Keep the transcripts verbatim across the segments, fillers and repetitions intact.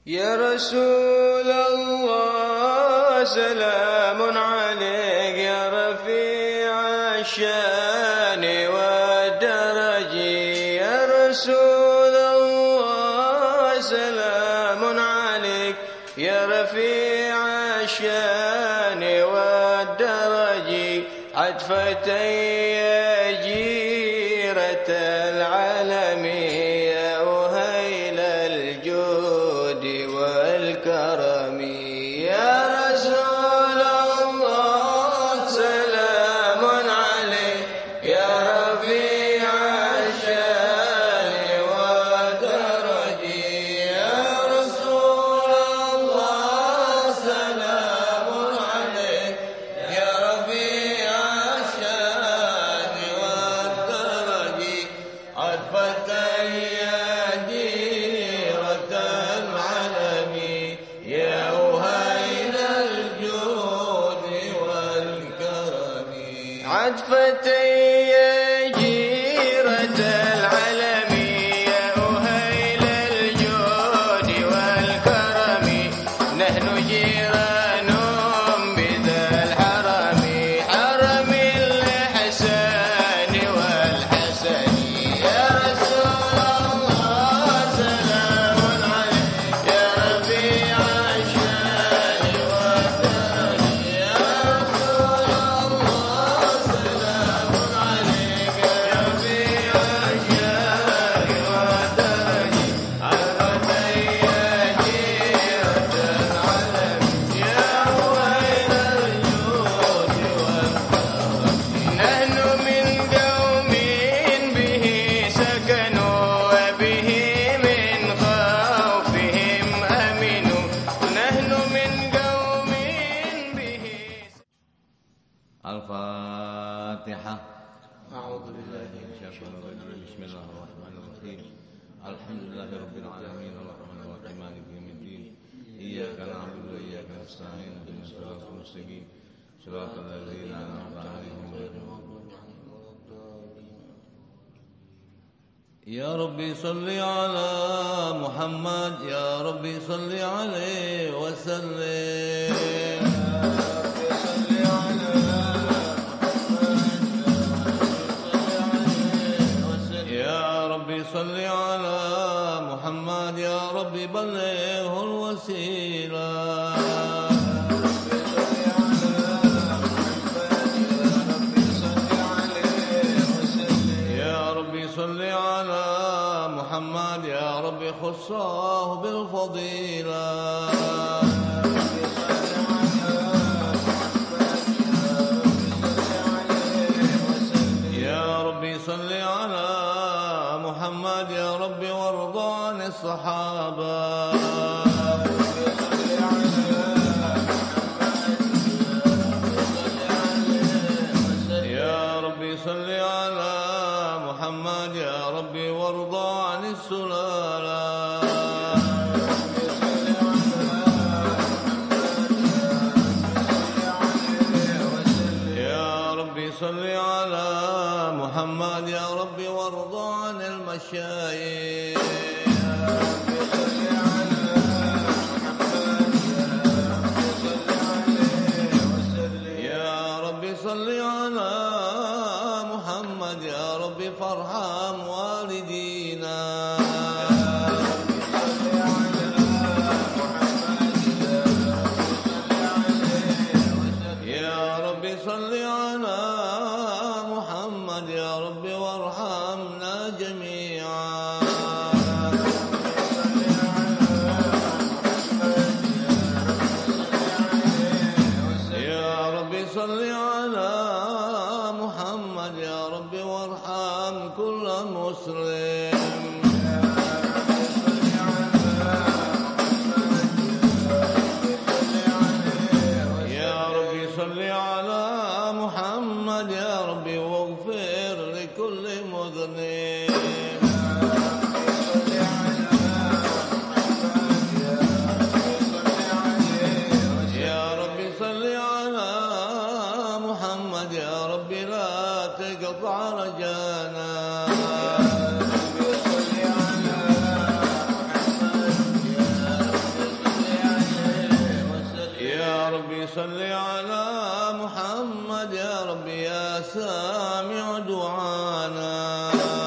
يا رسول الله سلام عليك يا رفيع الشان والدرج. يا رسول الله سلام عليك يا رفيع الشان والدرج. عطفتي يا جيرة العالم يا أهيل الجود والكرم. يا رسول الله سلام عليك يا رفيع الشان والدرج. يا رسول الله سلام عليك يا رفيع الشان والدرج. عطفتي يا جيرة العلم يا أهيل الجود والكرم. عطفتي يا جيرة العلم يا أهيل الجود والكرم. نحن جيران بذا الحرم حرم الحسن والحسن. يا رسول الله سلام عليك يا رفيع الشان والدرج. يا رسول الله سلام عليك يا رفيع الشان والدرج. عطفتي يا جيرة العلم يا أهيل الجود والكرم. نحن من قوم به سكنوا وبه من خوفهم أمنوا. نحن من قوم به. الفاتحة. أعوذ بالله من الشيطان الرجيم. بسم الله الرحمن الرحيم. الحمد لله رب العالمين الرحمن الرحيم مالك يوم الدين. إياك نعبد وإياك نستعين اهدنا الصراط المستقيم صراط الذين أنعمت عليهم غير المغضوب عليهم ولا الضالين. يا ربي صل على محمد يا ربي صل عليه وسلم. يا ربي صل على محمد يا ربي بلغه الوسيلة. يا ربي صل على محمد يا ربي خصاه بالفضيلة. يا ربي صل على محمد يا ربي وارض عن الصحابة. يا ربي صل على محمد يا ربي وارض عن السلالة. يا ربي صل على محمد يا ربي وارض عن المشايخ. يا ربي صل على محمد يا ربي فارحم والدينا. يا ربي صل على محمد يا ربي وارحمنا جميعا. سامع دعانا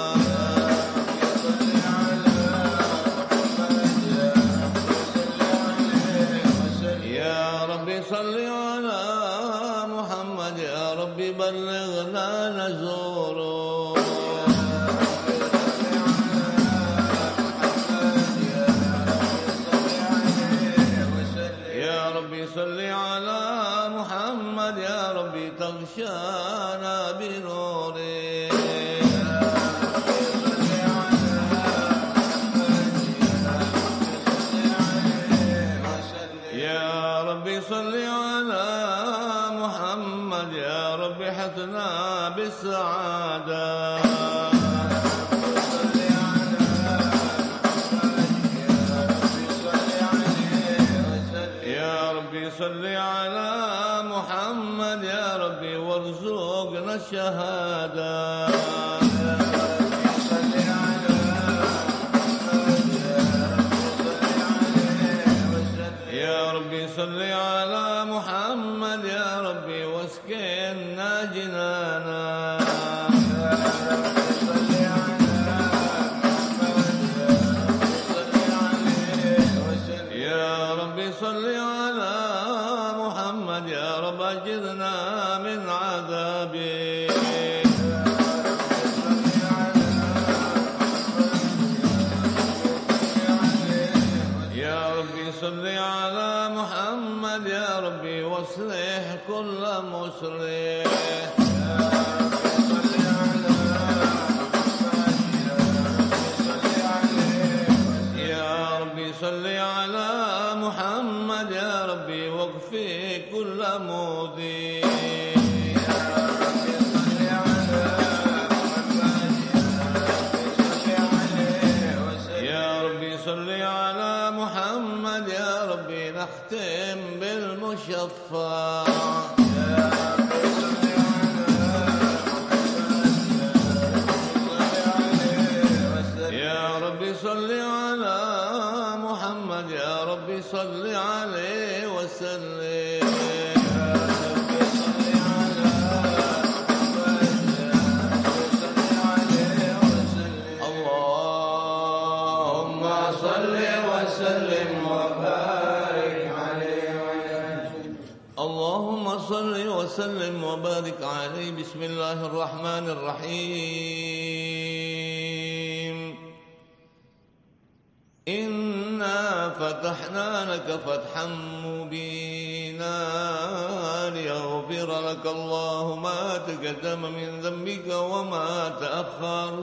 يا ربي صل على محمد يا ربي بلغنا نزوره يا ربي صل على محمد يا ربي تغشانا بنوره يا ربي صل على محمد يا ربي حثنا بالسعادة يا ربي صل على محمد يا ربي وارزقنا الشهادة يا ربي صل على محمد يا ربي واسكننا جنانا يا ربي صل على محمد يا رب أجرنا من عذابه يا ربي صل على محمد يا ربي واصلح كل مصلح يا ربي صل على محمد يا ربي واغفر كل مذنب يا ربي صل على محمد يا ربي نختم بالمشفع يا ربي صل على محمد يا ربي صل عليه وسلم اللهم صل وسلم وبارك عليه اللهم صل وسلم وبارك عليه بسم الله الرحمن الرحيم إنا فتحنا لك فتحا مبينا ليغفر لك الله ما تقدم من ذنبك وما تأخر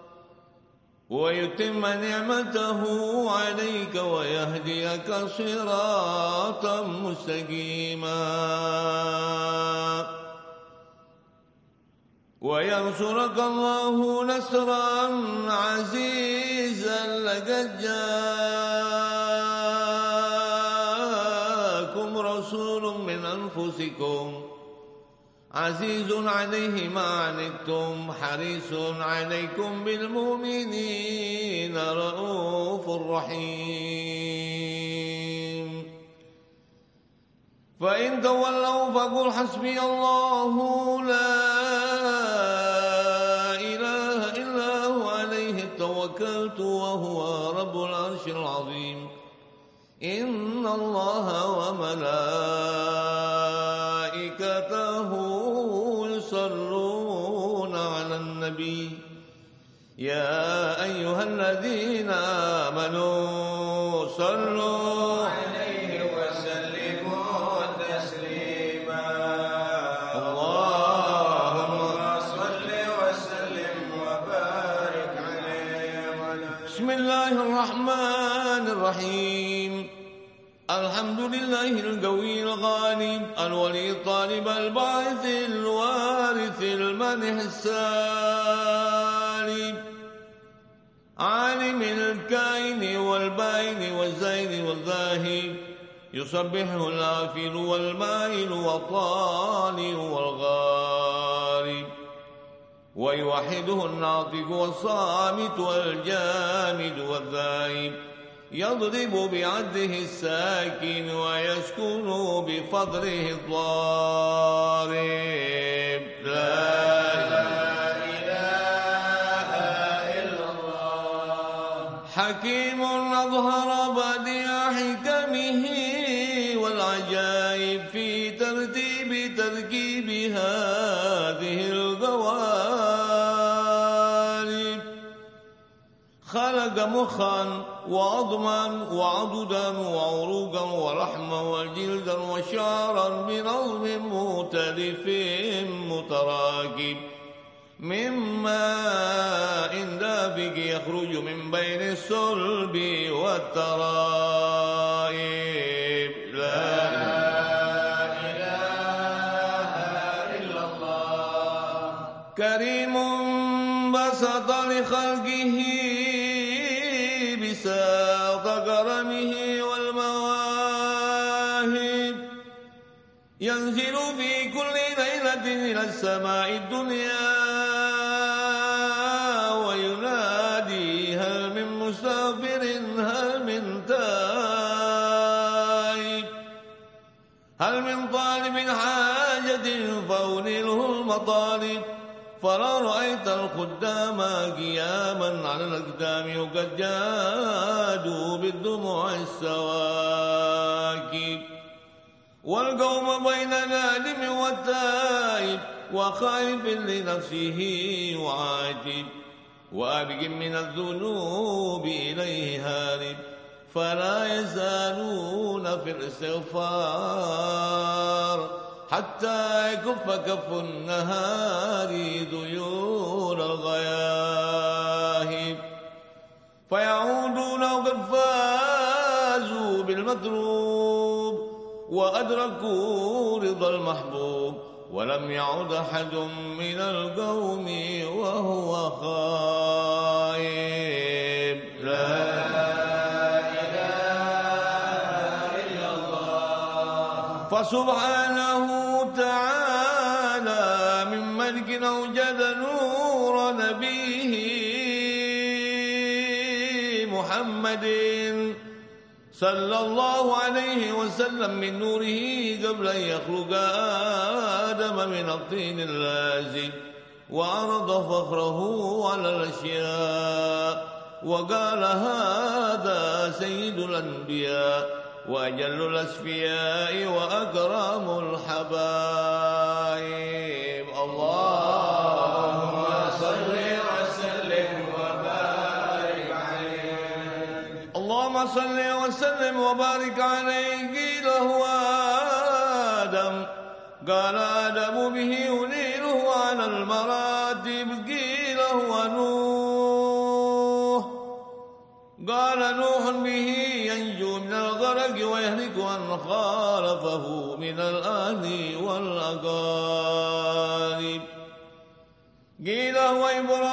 ويتم نعمته عليك ويهديك صراطا مستقيما وينصرك الله نصرا عزيزا لقد جاءكم رسول من أنفسكم عزيز عليه ما عنتم حريص عليكم بالمؤمنين رؤوف رحيم فإن تولوا فقل حسبي الله لا إله إلا هو عليه توكلت وهو رب العرش العظيم إن الله وملائكته يصلون على النبي يا أيها الذين آمنوا صلوا عليه وسلموا تسليما اللهم صل وسلم وبارك عليه بسم الله الرحمن الرحيم الحمد لله القوي الغالب الولي الطالب الباعث الوارث المنح السالب عالم الكائن والبائن والزين والذاهب يسبحه الآفل والمائل والطالع والغارب ويوحده الناطق والصامت والجامد والذائب يضرب بعده الساكن ويسكن بفضله الضارب لا إله إلا الله. حكيم أظهر بديع حكمه والعجائب في ترتيب تركيب هذه القوالب. خلق مخا وعظما وعضدا وعروقا ولحما وجلدا وشعرا بنظم مختلف متراكب من ماء دافق يخرج من بين الصلب والترائب. لا إله إلا الله. كريم بسط لخلقه بساط كرمه والمواهب ينزل في كل ليلة إلى السماء الدنيا وينادي هل من مستغفر هل من تائب هل من طالب حاجة فأنيله المطالب. فلو رأيت الخدام قياما على الأقدام وقد جادوا بالدموع السواكب والقوم بين نادم والتائب وخائف لنفسه وعاجب وآبق من الذنوب إليه هارب. فلا يزالون في الاستغفار حتى يكف كف النهار ديون الغياهب. فيعودون وقد فازوا بالمطلوب وأدركوا رضا المحبوب ولم يعد أحد من القوم وهو خائب. لا فسبحانه تعالى من ملك أوجد نور نبيه محمد صلى الله عليه وسلم من نوره قبل أن يخلق آدم من الطين اللازب وعرض فخره على الأشياء وقال هذا سيد الأنبياء وأجل الأسفياء وأكرم الحبائب. اللهم صل وسلم وبارك عليه. اللهم صل وسلم وبارك عليه. قيل هو آدم قال آدم به ينيره على المراتب. قيل هو نوح قال نوح به ينجو من الغرق ويهلك من خالفه من الأهل والأقارب. قيل هو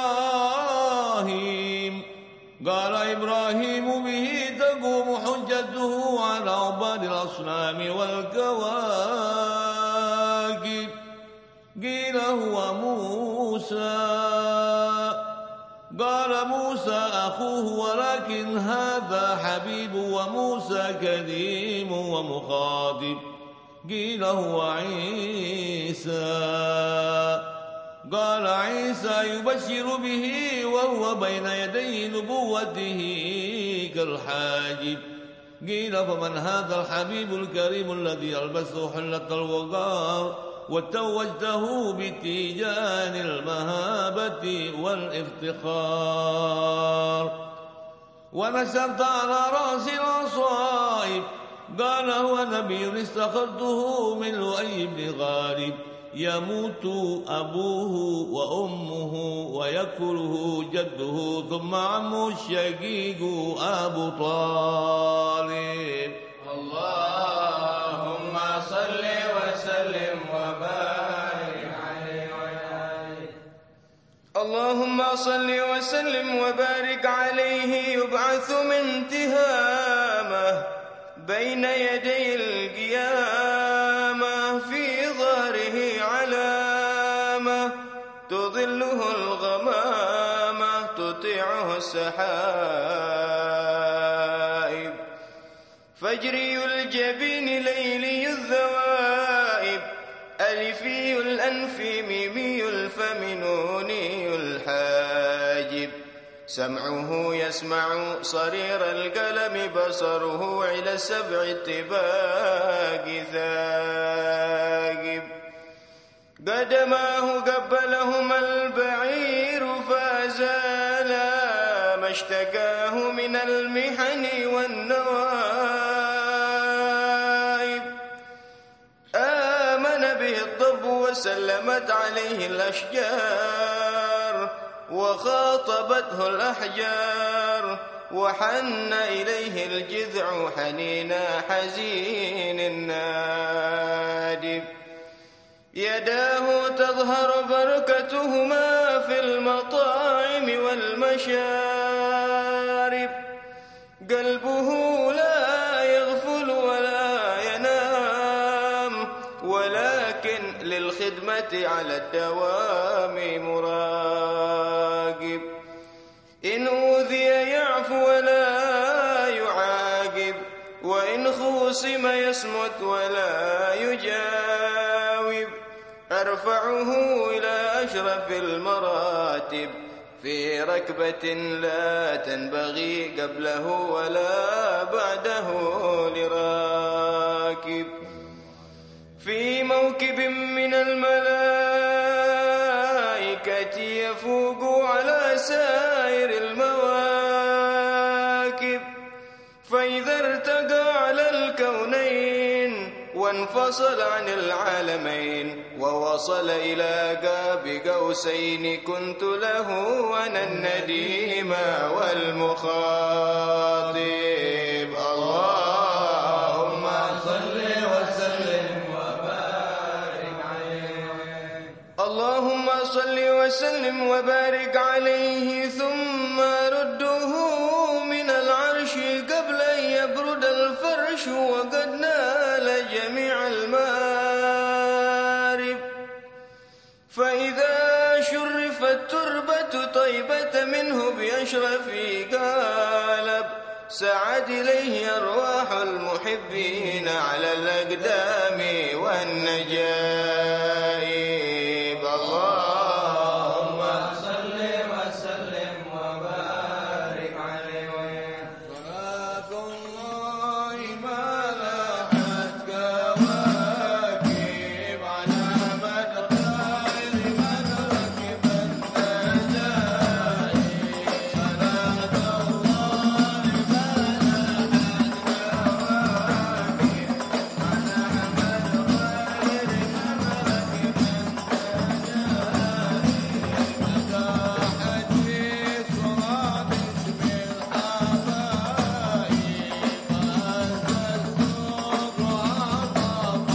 إبراهيم قال إبراهيم به تقوم حجته على عباد الأصنام والكواكب. قيل هو موسى قال موسى أخوه ولكن هذا حبيب وموسى كريم ومخاطب. قيل هو عيسى قال عيسى يبشر به وهو بين يدي نبوته كالحاجب. قيل فمن هذا الحبيب الكريم الذي يلبسه حلة الوقار وتوجته بتيجان المهابة والافتخار ونشرت على رأس العصائب. قال هو نبي استخرته من لؤي بن غالب يموت أبوه وأمه ويكفله جده ثم عمه الشقيق أبو طالب. اللهم صل وسلم وبارك عليه وعلى آله. اللهم صل وسلم وبارك عليه. يبعث من تهامه بين يدي القيامة في ظهره علامة تظله الغمامة تطيعه السحائب. فجري الجبين ليلي الذوائب ألفي الأنف ميمي الفم نوني الحاجب سمعه يسمع صرير القلم بصره إلى السبع اتباق ثاقب قدماه قبلهما البعير فازالا ما اشتكاه من المحن والنوائب آمن به الضب وسلمت عليه الأشجار وخاطبته الأحجار وحن إليه الجذع حنين حزين النادب يداه تظهر بركتهما في المطاعم والمشارب قلبه لا يغفل ولا ينام ولكن للخدمة على الدوام مراقب إن أوذي يعفو ولا يعاقب وإن خوصم يصمت ولا يجاوب أرفعه إلى أشرف المراتب في ركبة لا تنبغي قبله ولا بعده لراكب في موكب من الملائكة يفوق على سائر المواكب فإذا ارتقى على الكونين وانفصل عن العالمين ووصل إلى قاب قوسين كنت له أنا النديم والمخاطب اللهم صل وسلم وبارك عليه اللهم صل وسلم وبارك عليه ثم رده من العرش قبل أن يبرد الفرش وقد نال جميع المارب فإذا شرفت التربة طيبة منه بأشرف قالب سعد إليه أرواح المحبين على الأقدام والنجائب اللهم صل وسلم وبارك عليه صلاة الله ما لاحت كواكب على من خير من ركب النجائب صلاة الله ما لاحت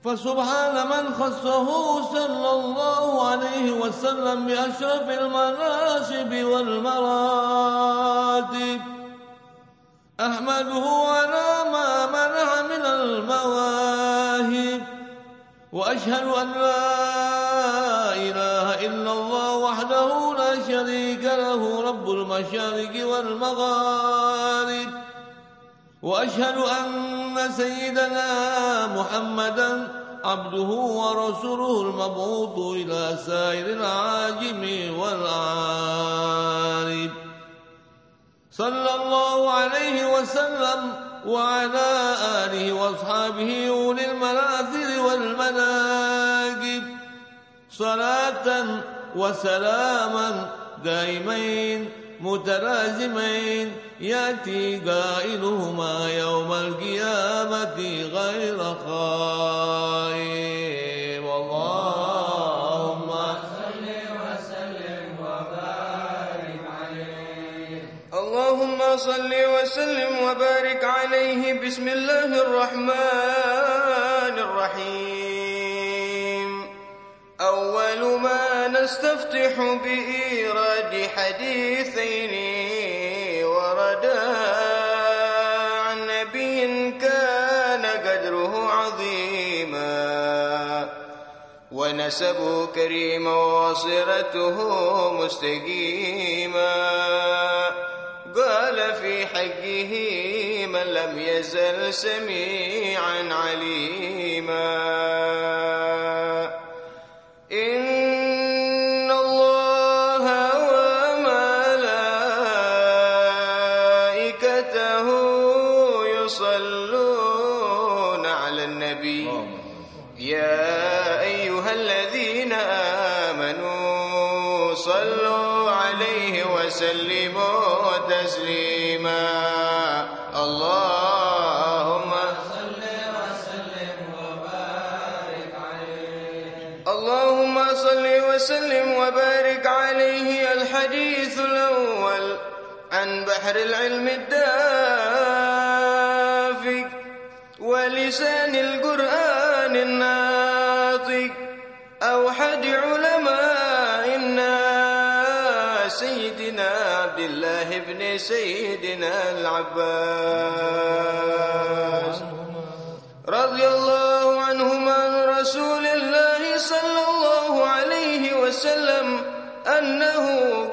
فسبحان من خصه صلى الله عليه وسلم بأشرف المناسب والمراتب. أحمده على ما منح من المواهب، وأشهد أن لا إله إلا الله وحده لا شريك له رب المشارق والمغارب. وأشهد أن سيدنا محمدًا عبده ورسوله المبعوث إلى سائر العاجم والعارب. صلى الله عليه وسلم وعلى آله وأصحابه أولي المنازل والمناقب، صلاة وسلاما دائمين متلازمين يأتي قائلهما يوم القيامة غير خائب. اللهم صل وسلم وبارك عليه. اللهم صل وسلم وبارك عليه. بسم الله الرحمن الرحيم. أول ما نستفتح بإيراد حديثين وردا عن نبي كان قدره عظيما ونسبه كريما وصرته مستقيما. قال في حقه من لم يزل سميعا عليما. إن الله وملائكته يصلون على النبي يا أيها الذين آمنوا صلوا عليه وسلموا تسليما. اللهم صل وسلم وبارك عليه. اللهم صل وسلم وبارك عليه. الحديث الأول عن بحر العلم الدافق ولسان القرآن الناطق أوحد علماء الناس سيدنا عبد الله بن سيدنا العباس رضي الله عنهما عن رسول الله صلى الله عليه وسلم أنه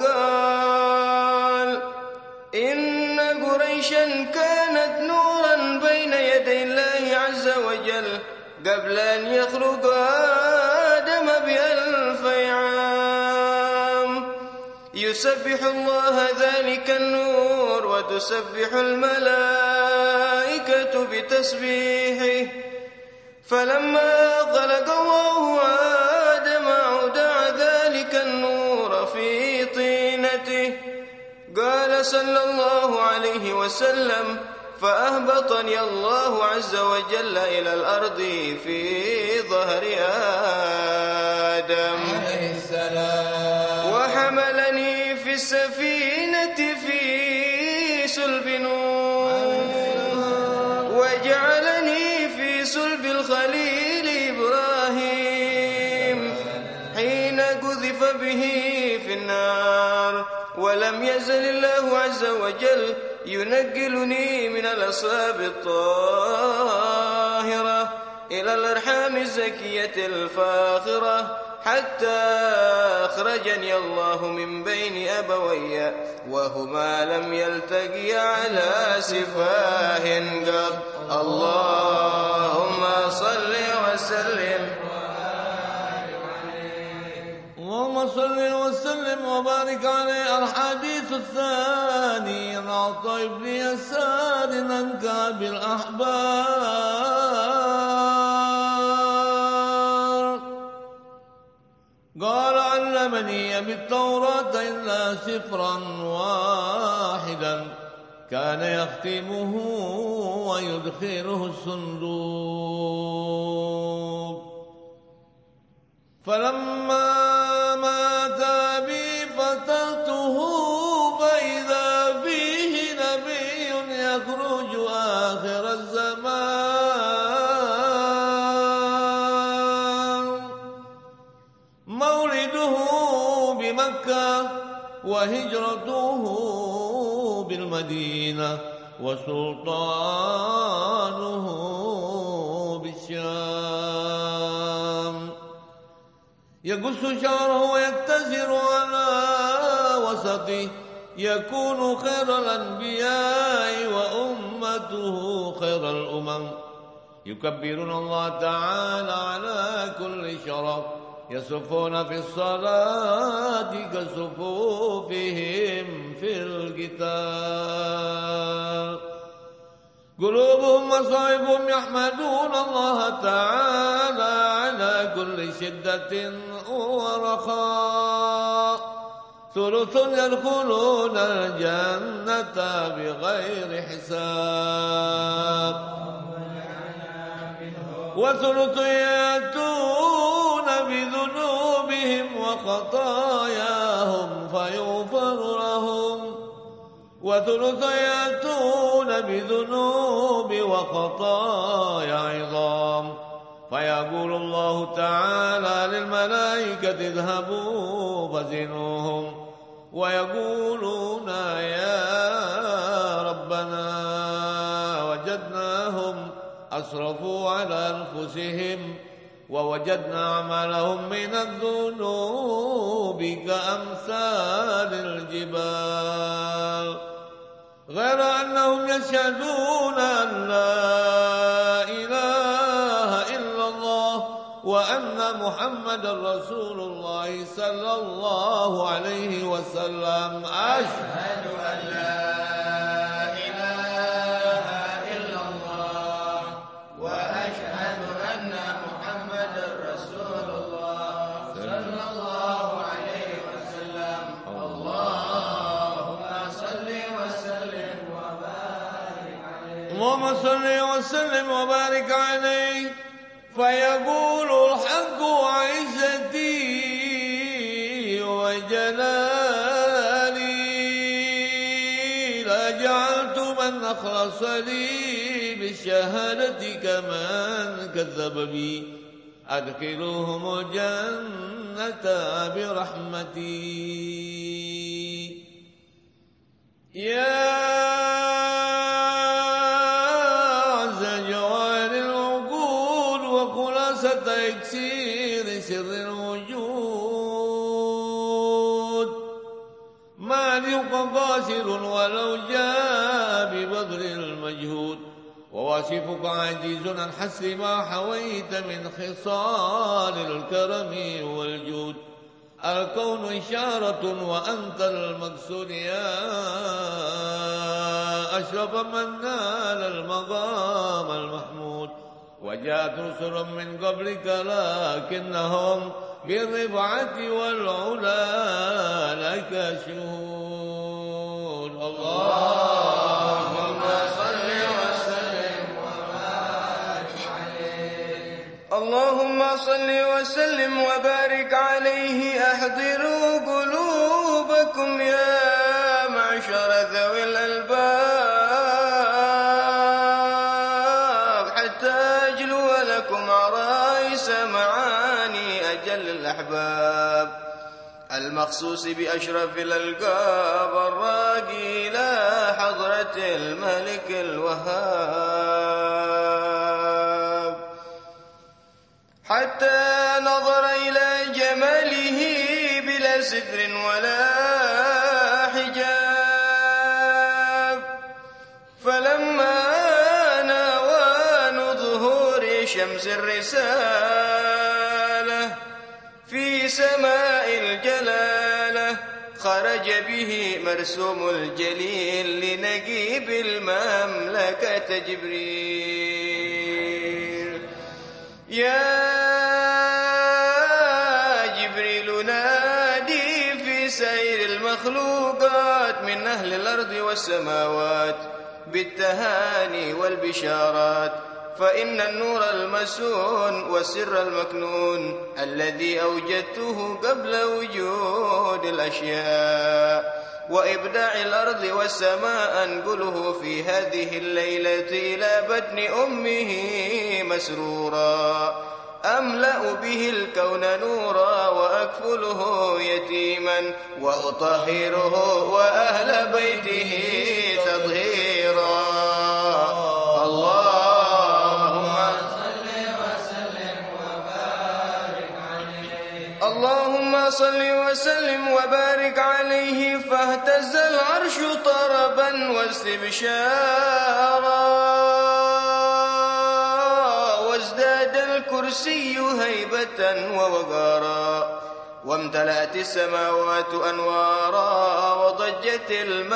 قال: إن قريشا كانت نورا بين يدي الله عز وجل قبل أن يخلق آدم بألف عام، يسبح الله ذلك النور وتسبح الملائكة بتسبيحه. فلما خلق الله آدم أودع ذلك النور في طينته. قال صلى الله عليه وسلم: فأهبطني الله عز وجل إلى الأرض في ظهر آدم عليه السلام، وحملني في السفينة في سلب نوح، وجعلني في سلب الخليل إبراهيم حين قذف به في النار. ولم يزل الله عز وجل ينقلني من الأصلاب الطاهرة إلى الأرحام الزكية الفاخرة حتى أخرجني الله من بين أبوي وهما لم يلتقيا على سفاه قط. اللهم صل وسلم اللهم صل وسلم وبارك عليه. الحديث الثاني عن عطاء بن يسار عن كعب الأحبار قال: علمني بالتوراة إلا سفرا واحدا كان يختمه ويدخله الصندوق. فلما مات أبي فتحته فإذا فيه نبي يخرج آخر الزمان بمكة وهجرته بالمدينة وسلطانه بالشام يقص شعره ويقتصر على وسطه يكون خير الأنبياء وأمته خير الأمم يكبرون الله تعالى على كل شرف يصفون في الصلاة كصفوفهم في القتال قلوبهم وصائبهم يحمدون الله تعالى على كل شدة ورخاء ثلث يدخلون الجنة بغير حساب وثلث يأتون بذنوبهم وخطاياهم فيغفر لهم وثلث يأتون بذنوب وخطايا عظام فيقول الله تعالى للملائكة اذهبوا فزنوهم ويقولون يا ربنا وجدناهم أسرفوا على أنفسهم ووجدنا عملهم من الذنوب كأمثال الجبال غير أنهم يشهدون أن لا إله إلا الله وأن محمد رسول الله صلى الله عليه وسلم أشهد أن لا اللهم صل وسلم وبارك عليه فيقول الحق وعزتي وجلالي لجعلت من أخلص لي بالشهادة كمن كذب بي أدخلوهم الجنة برحمتي يا تكسير سر الوجود ما يبقى قاصر ولو جاء ببذل المجهود وواصفك عجيز عن حسر ما حويت من خصال الكرم والجود الكون إشارة وأنت المقصود يا أشرف من نال المقام المحمود وجاءت رسل من قبلك لكنهم بالرفعة والعلا لك شهود اللهم صل وسلم وبارك عليه اللهم صل وسلم وبارك عليه أحضروا قلوبكم يا معشر ذوي الألباب معاني أجل الأحباب المخصوص بأشرف الألقاب الراقي إلى حضرة الملك الوهاب حتى نظر إلى جماله بلا ستر ولا حجاب فلما ناوان ظهور شمس الرسالة في سماء الجلالة خرج به مرسوم الجليل لنجيب المملكة جبريل يا جبريل نادي في سائر المخلوقات من أهل الأرض والسماوات بالتهاني والبشارات فإن النور المسون والسر المكنون الذي أوجدته قبل وجود الأشياء وإبداع الأرض والسماء أنقله في هذه الليلة إلى بطن أمه مسرورا أملأ به الكون نورا وأكفله يتيما وأطهره وأهل بيته تطهيرا. اللهم صل وسلم وبارك عليه اللهم صل وسلم وبارك عليه فاهتز العرش طربا واستبشارا وازداد الكرسي هيبة ووقارا وامتلأت السماوات أنوارا وضجت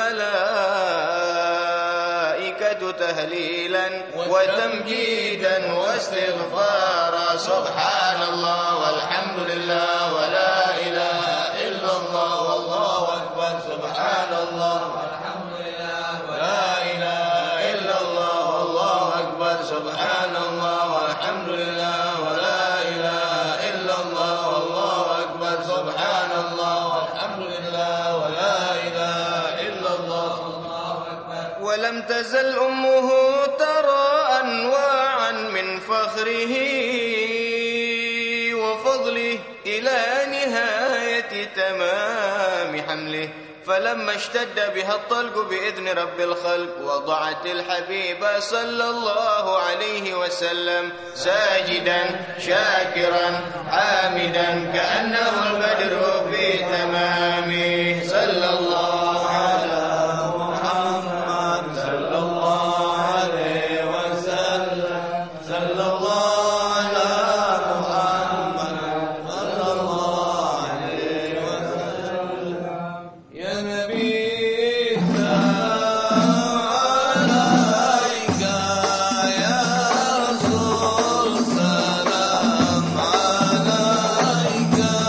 الملائكة تهليلا وتمجيدا واستغفارا. سبحان الله والحمد لله ولا إله إلا الله والله أكبر. سبحان الله والحمد لله ولا إله إلا الله والله أكبر. سبحان الله والحمد لله ولا إله إلا الله والله أكبر. سبحان الله والحمد لله ولا إله إلا الله والله أكبر. ولم تزل أمه ترى أنواعا من فخره وفضله إلى نهاية تمام حمله، فلما اشتد بها الطلق بإذن رب الخلق وضعت الحبيب صلى الله عليه وسلم ساجدا شاكرا حامدا كأنه البدر في تمامه. صلى الله على محمد صلى الله عليه وسلم. صلى الله على محمد صلى الله عليه وسلم. يا نبي السلام عليك يا رسول سلام عليك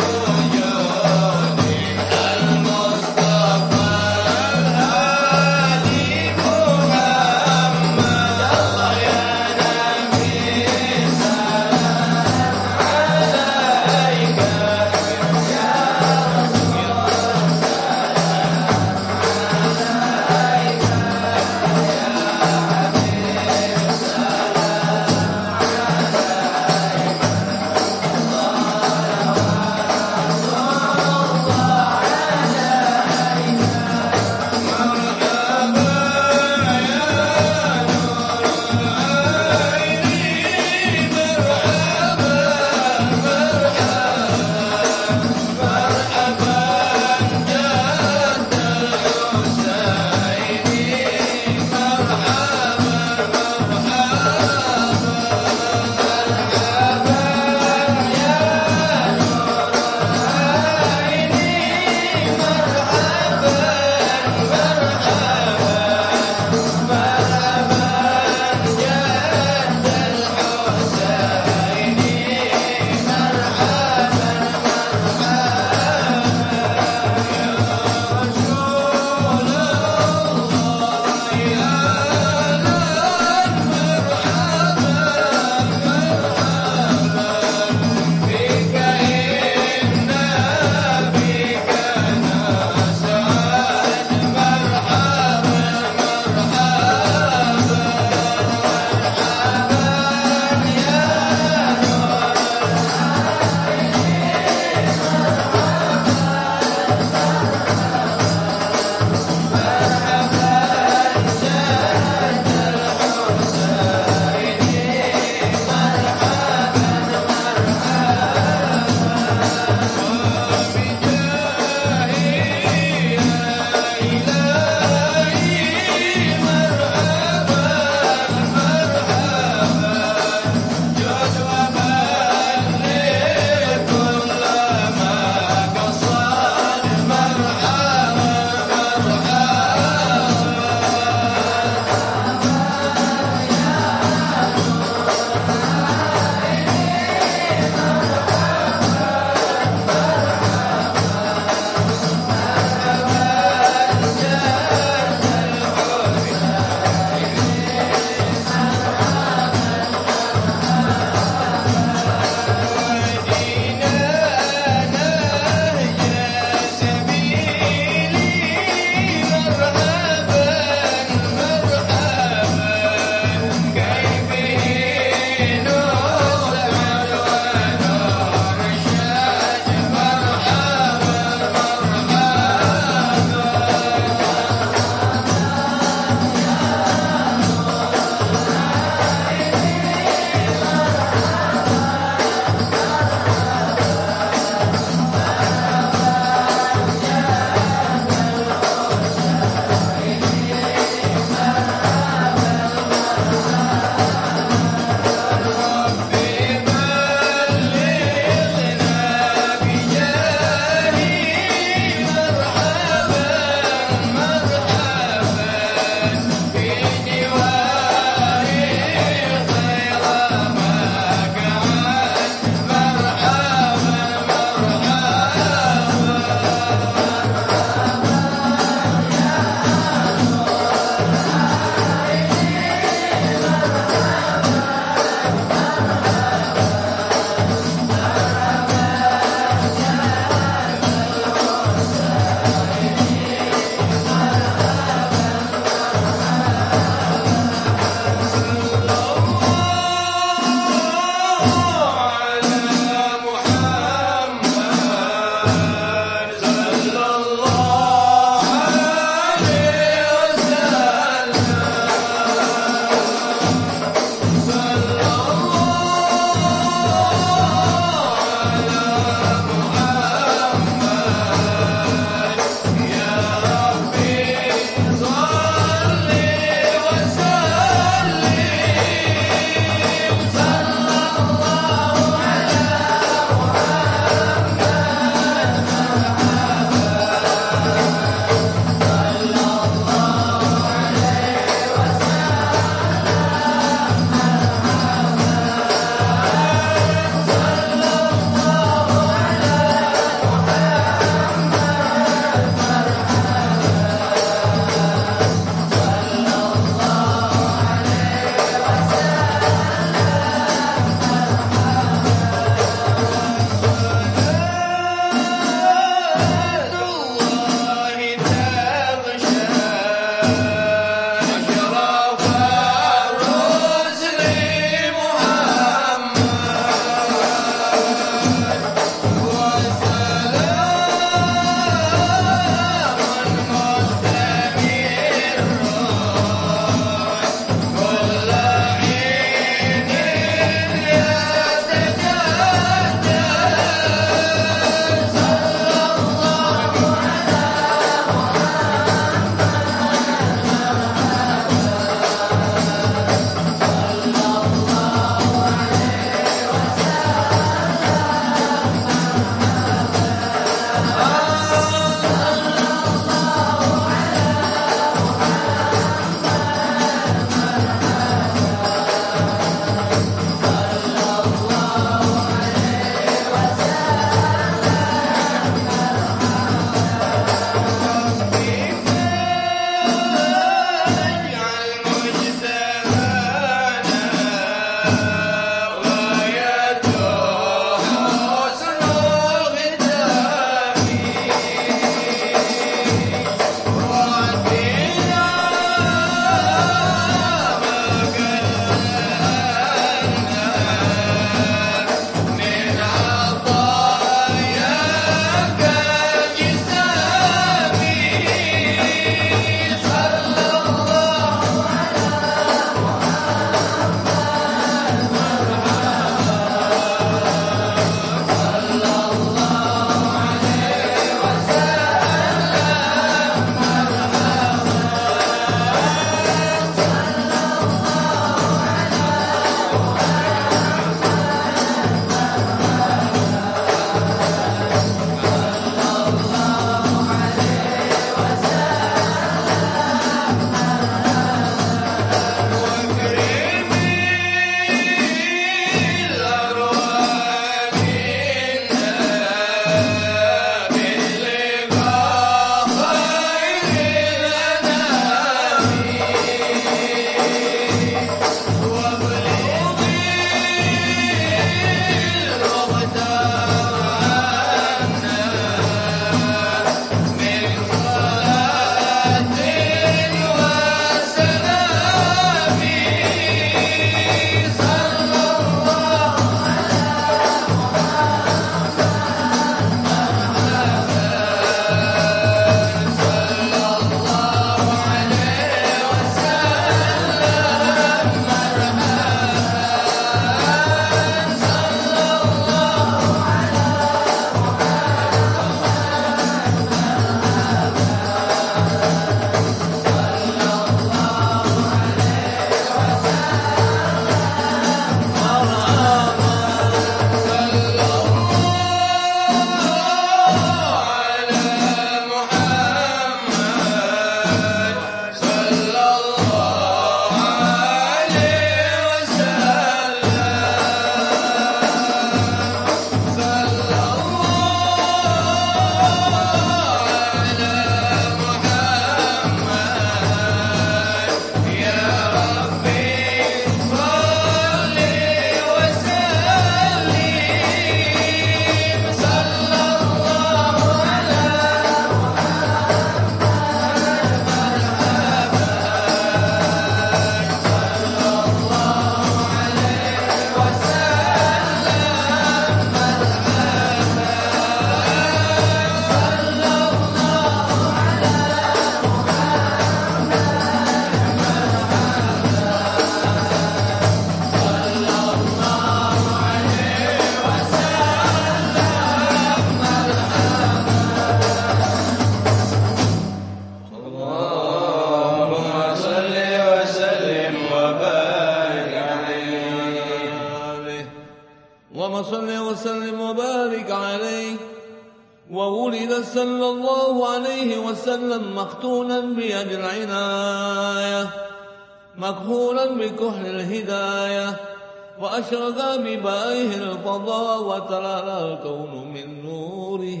وبارك عليه. وولد صلى الله عليه وسلم مختونا بيد العناية مكحولا بكحل الهداية، وأشرق ببائه الفضاء وتلالى الكون من نوره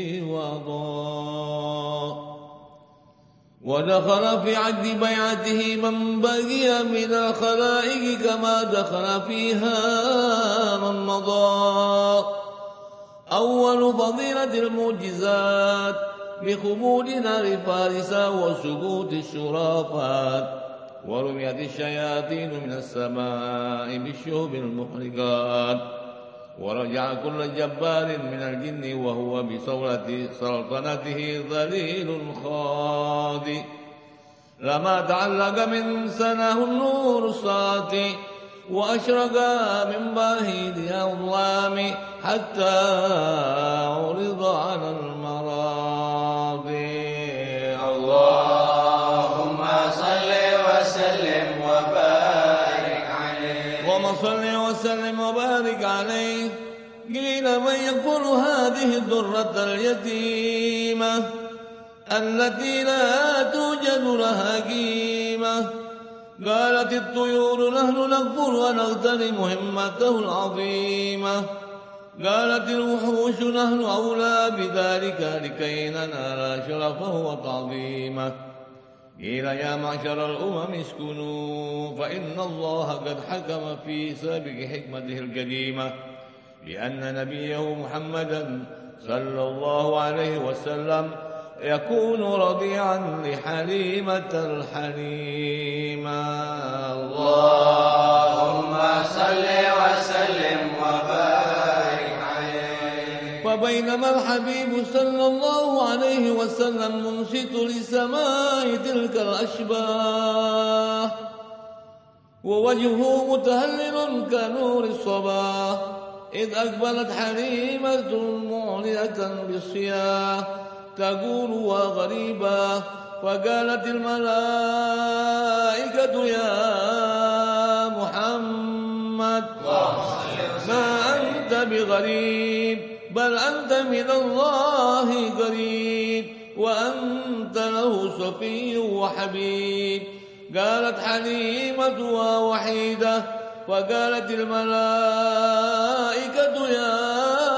وأضاء. ودخل في عقد بيعته من بقي من الخلائق كما دخل فيها من مضى. أول فضيلة المعجزات بخمود نار فارس وسقوط الشرافات، ورميت الشياطين من السماء بالشهب المحرقات، ورجع كل جبار من الجن وهو بصولة سلطنته ذليل خاضي. لما تعلق من سناه النور الساطع، وأشرق من باهي أظلام، حتى عرض على المراضي. اللهم صل وسلم وبارك عليه. اللهم صل وسلم وبارك عليه. قيل من يكون هذه الدرة اليتيمة التي لا توجد لها قيمة؟ قالت الطيور نحن نغفر ونغتنم مهمته العظيمة. قالت الوحوش نحن أولى بذلك لكي ننال شرفه وتعظيمه. قيل يا معشر الأمم اسكنوا، فإن الله قد حكم في سابق حكمته القديمة لأن نبيه محمدا صلى الله عليه وسلم يكون رضيعا لحليمة الحليمة. اللهم صل وسلم وبارك عليه. فبينما الحبيب صلى الله عليه وسلم منصت لسماع تلك الأشباه ووجهه متهلل كنور الصباح، إذ أقبلت حليمة معلنة بالصياح تقول وغريبا، فقالت الملائكة يا محمد ما أنت بغريب، بل أنت من الله قريب، وأنت له صفي وحبيب. قالت حليمة ووحيدة، فقالت الملائكة يا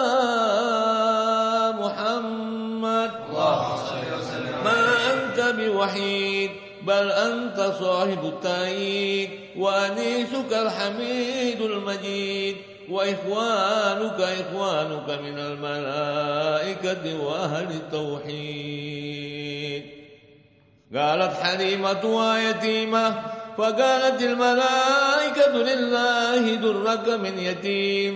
محمد ما أنت بوحيد، بل أنت صاحب التأييد، وأنيسك الحميد المجيد، وإخوانك إخوانك من الملائكة وأهل التوحيد. قالت حليمة يتيمة، فقالت الملائكة لله درك من يتيم،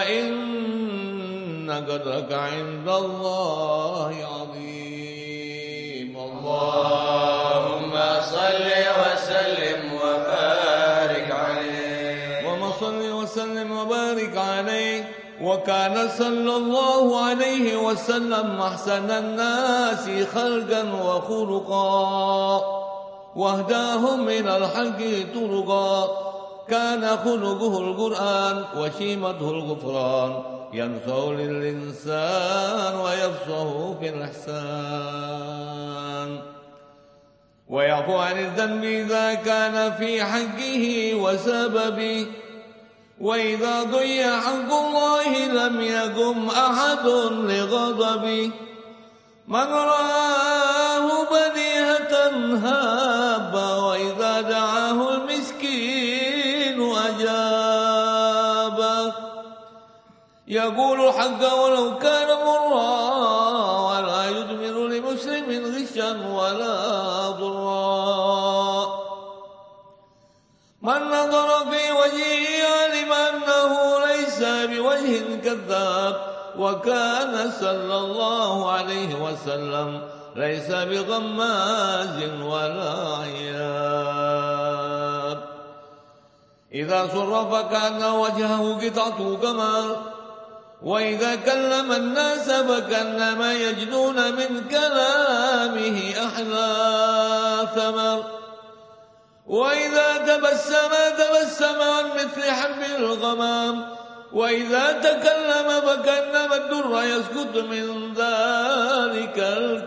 فإن قدرك عند الله عظيم. اللهم صل وسلم وبارك عليه. اللهم صل وسلم وبارك عليه. وكان صلى الله عليه وسلم أحسن الناس خلقا وخلقا، واهداهم من الحق طرقا. كان خلقه القرآن وشيمته الغفران، ينصح للإنسان ويفصح في الإحسان، ويعفو عن الذنب إذا كان في حقه وسببه، وإذا ضيع حق الله لم يقم أحد لغضبه. من رآه بديهة هاب، وإذا دعاه المسكين أجاب. يقول الحق ولو كان مرا، ولا يدمر لمسلم غشا ولا ضرا. من نظر في وجهه علم أنه ليس بوجه كذاب، وكان صلى الله عليه وسلم ليس بغماز ولا عياب. إذا سر فكان وجهه قطعة قمر، وإذا كلم الناس فكأنما يجنون من كلامه أحلى ثمر، وإذا تبسم تبسم عن مثل حب الغمام، وإذا تكلم فكأنما الدر يسكت من ذلك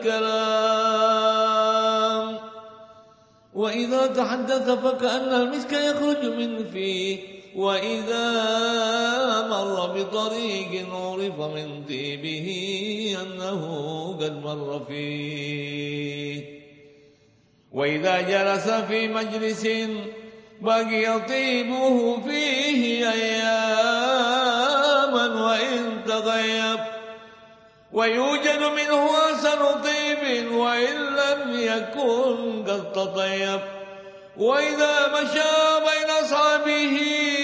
الكلام وإذا تحدث فكأن المسك يخرج من فيه وإذا مر بطريق عرف من طيبه أنه قد مر فيه وإذا جلس في مجلس بقي طيبه فيه أياما وإن تغيب ويوجد منه أحسن طيب وإن لم يكن قد تطيب وإذا مشى بين أصحابه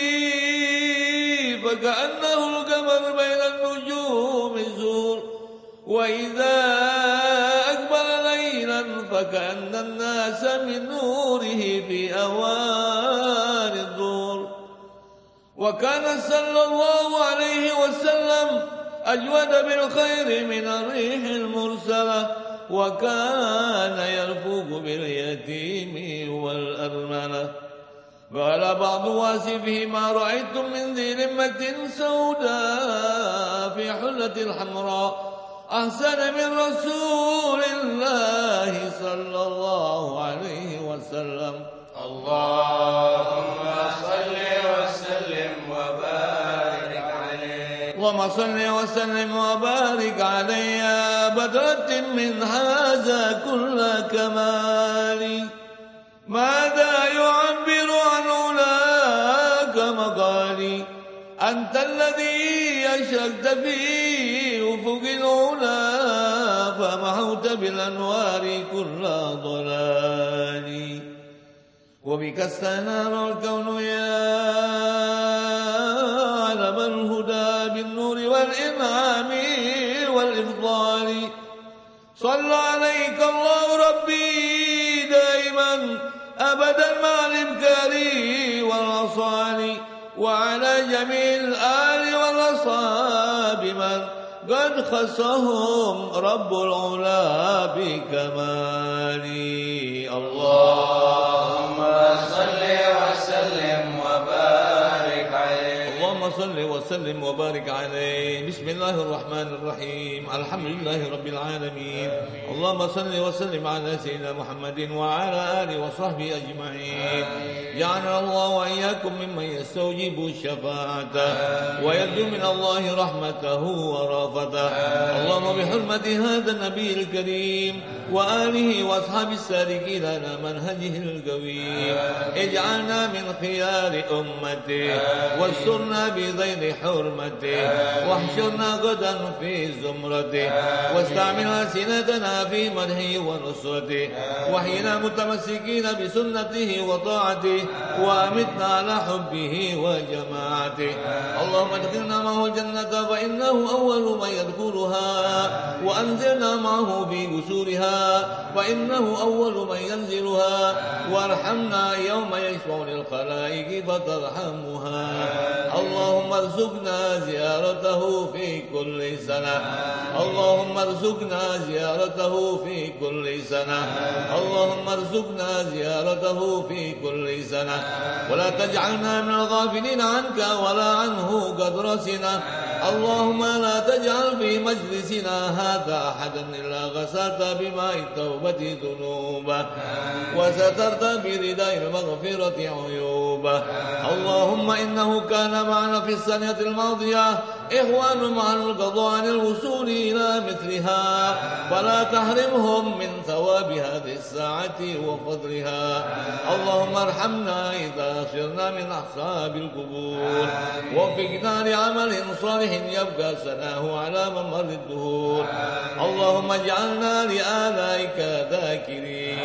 فكأنه القمر بين النجوم الزور وإذا أقبل ليلا فكأن الناس من نوره في أوان الدور وكان صلى الله عليه وسلم أجود بالخير من الريح المرسلة وكان يرفق باليتيم والأرملة قال بعض واصفه ما رأيتم من ذي لمة سوداء في حلة الحمراء أحسن من رسول الله صلى الله عليه وسلم. اللهم صل وسلم وبارك عليه. اللهم صل وسلم وبارك عليه يا بدرة من هذا كل كمال ماذا يعبر عن أولاك مقالي أنت الذي أشرقت في أفق العلا فمحوت بالأنوار كل ضلال وبك استنار الكون يا علم الهدى بالنور والإنعام والإفضال صلى عليك الله ربي دائما أبدا مع الإبكار والأصال وعلى جميع الآل والأصحاب من قد خصهم رب العلا بكمالي. اللهم صل وسلم وبارك عليه. اللهم صل وسلم وبارك عليه. بسم الله الرحمن الرحيم الحمد لله رب العالمين. اللهم صل وسلم على سيدنا محمد وعلى آله وصحبه أجمعين. جعلنا الله وإياكم ممن يستوجب الشفاعة ويرجو من الله رحمته ورافته. اللهم بحرمة هذا النبي الكريم وآله وأصحاب السالكين على منهجه القويم اجعلنا من خيار أمته واسترنا بذيل حرمته واحشرنا غدا في زمرته واستعمل ألسنتنا في مدحه ونصرته واحينا متمسكين بسنته وطاعته وأمتنا على حبه وجماعته. اللهم ادخلنا معه الجنة فإنه أول من يدخلها وأنزلنا معه في قصورها فإنه أول من ينزلها وارحمنا يوم يشفع للخلائق فترحمها. اللهم ارزقنا زيارته في كل سنة. اللهم ارزقنا زيارته في كل سنة. اللهم ارزقنا زيارته في كل سنة ولا تجعلنا من الغافلين عنك ولا عنه قد رسنا. اللهم لا تجعل في مجلسنا هذا أحدا إلا غسلت بماء التوبة ذنوبه وسترت برداء المغفرة عيوبه. اللهم إنه كان معنا في السنة الماضية إخوان مع القضاء عن الوصول إلى مثلها فلا تحرمهم من ثواب هذه الساعة وفضلها. اللهم ارحمنا إذا صرنا من أصحاب القبور وفقنا لعمل صالح يبقى سناه على ممر الدهور. اللهم اجعلنا لآلائك ذاكرين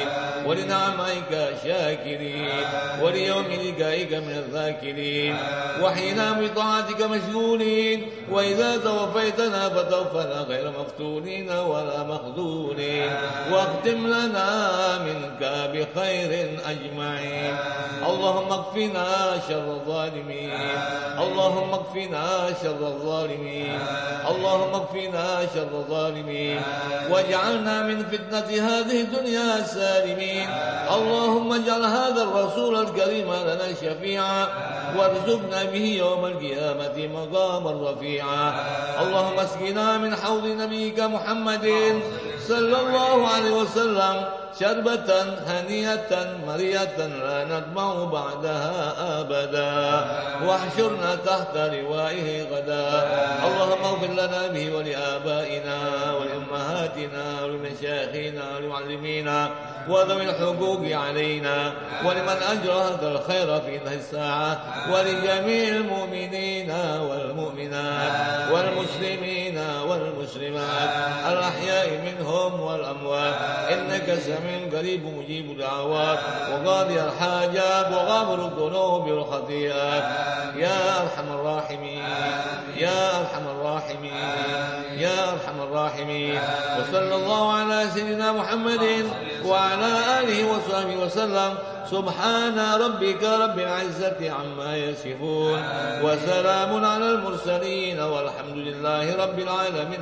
ولنعمائك شاكرين وليوم لقائك من الذاكرين وحينا بطاعتك مشغولين وإذا توفيتنا فتوفنا غير مفتونين ولا مخذولين واختم لنا منك بخير أجمعين. اللهم اكفنا شر الظالمين اللهم اكفنا شر الظالمين اللهم اكفنا شر الظالمين واجعلنا من فتنة هذه الدنيا سالمين. اللهم اجعل هذا الرسول الكريم لنا شفيعا وارزقنا به يوم القيامة مقاما رفيعا. اللهم اسقنا من حوض نبيك محمد صلى الله عليه وسلم شربة هنية مرية لا نطمع بعدها أبدا واحشرنا تحت لوائه غدا. اللهم اغفر لنا به ولآبائنا ولأمهاتنا ولمشايخنا ولمعلمينا وذوي الحقوق علينا ولمن أجرى هذا الخير في هذه الساعة ولجميع المؤمنين والمؤمنات والمسلمين والمسلمات الأحياء منهم والأموات إنك سميع قريب مجيب الدعوات وقاضي الحاجات وغافر الذنوب والخطيئات يا أرحم الراحمين يا أرحم الراحمين يا أرحم الراحمين. وصلى الله على سيدنا محمد وعلى آله وصحبه وسلم. سبحان ربك رب العزة عما يصفون وسلام على المرسلين والحمد لله رب العالمين.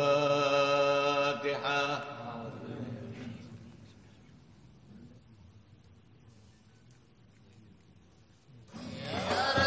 الفاتحة. يا